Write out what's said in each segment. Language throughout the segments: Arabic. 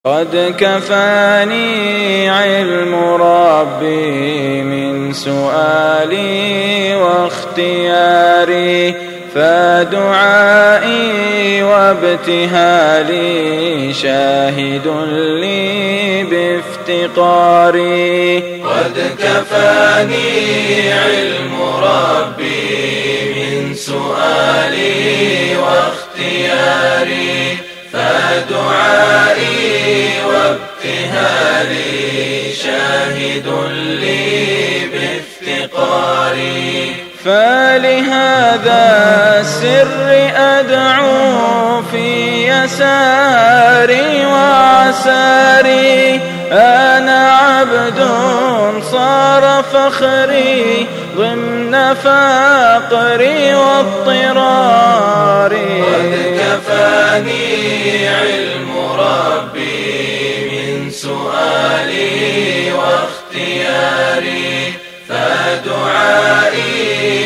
قد كفاني علم ربي من سؤالي واختياري، فدعائي وابتهالي شاهد لي بافتقاري. قد كفاني علم ربي من سؤالي واختياري، فدعائي وابتهالي شاهد لي بافتقاري. فلهذا السر أدعو في يساري وعساري، أنا عبد صار فخري ضمن فقري واضطراري. قد كفاني علم ربي من سؤالي واختياري، فدعائي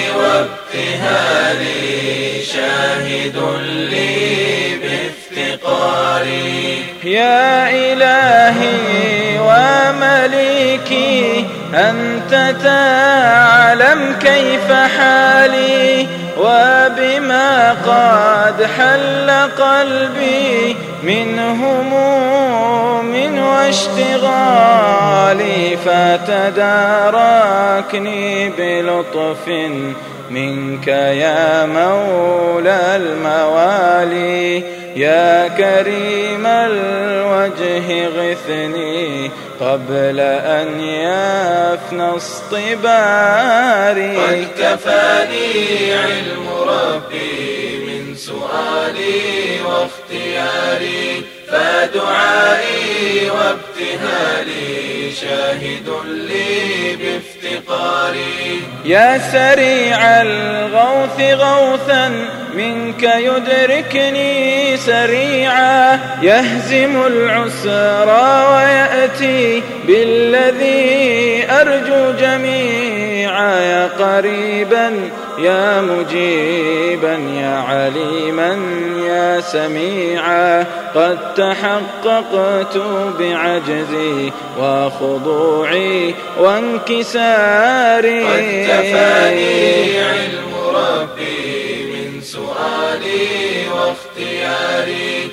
وابتهالي شاهد لي بافتقاري. يا إلهي ومليكي أنت تعلم كيف حالي، وبما قد حل قلبي من هموم واشتغالي، فتداركني بلطف منك يا مولى الموالي. يا كريم الوجه غثني قبل أن يفنى اصطباري. قد كفاني علم ربي من سؤالي واختياري، فدعائي وابتهالي شاهد لي بافتقاري. يا سريع الغوث غوثا منك يدركني سريعا، يهزم العسرى ويأتي بالذي أرجو جميعا. يا قريبا يا مجيبا يا عليما يا سميعا، قد تحققت بعجزي وخضوعي وانكساري. قد كفاني علم ربي من سؤالي واختياري،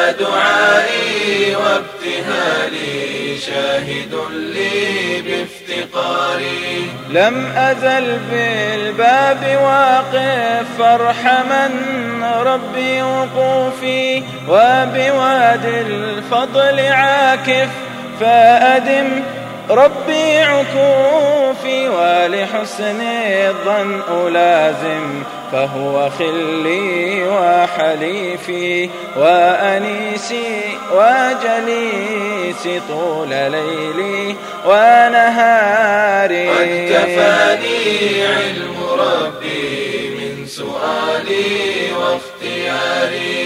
فدعائي وابتهالي شاهد لي بافتقاري. لم أزل بالباب واقف فارحمن ربي وقوفي، وبوادي الفضل عاكف فأدم ربي عكوفي. ولحسن الظن ألازم فهو خلي وحليفي، وأنيسي وجليسي طول ليلي ونهاري. قد كفاني علم ربي من سؤالي واختياري،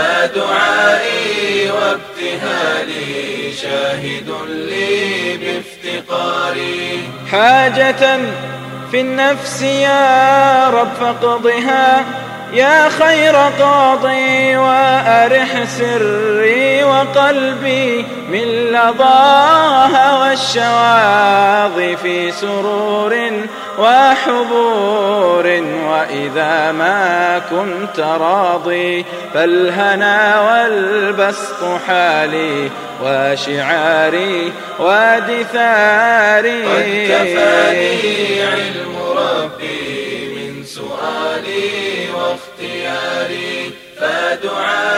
فدعائي وابتهالي شاهد لي بافتقاري. حاجة في النفس يا رب فاقضها يا خير قاضي، وأرح سري وقلبي من لظاها والشواظ في سرور وحبور. وإذا ما كنت راضي فالهنا والبسط حالي وشعاري ودثاري. قد كفاني علم ربي من سؤالي واختياري، فدعائي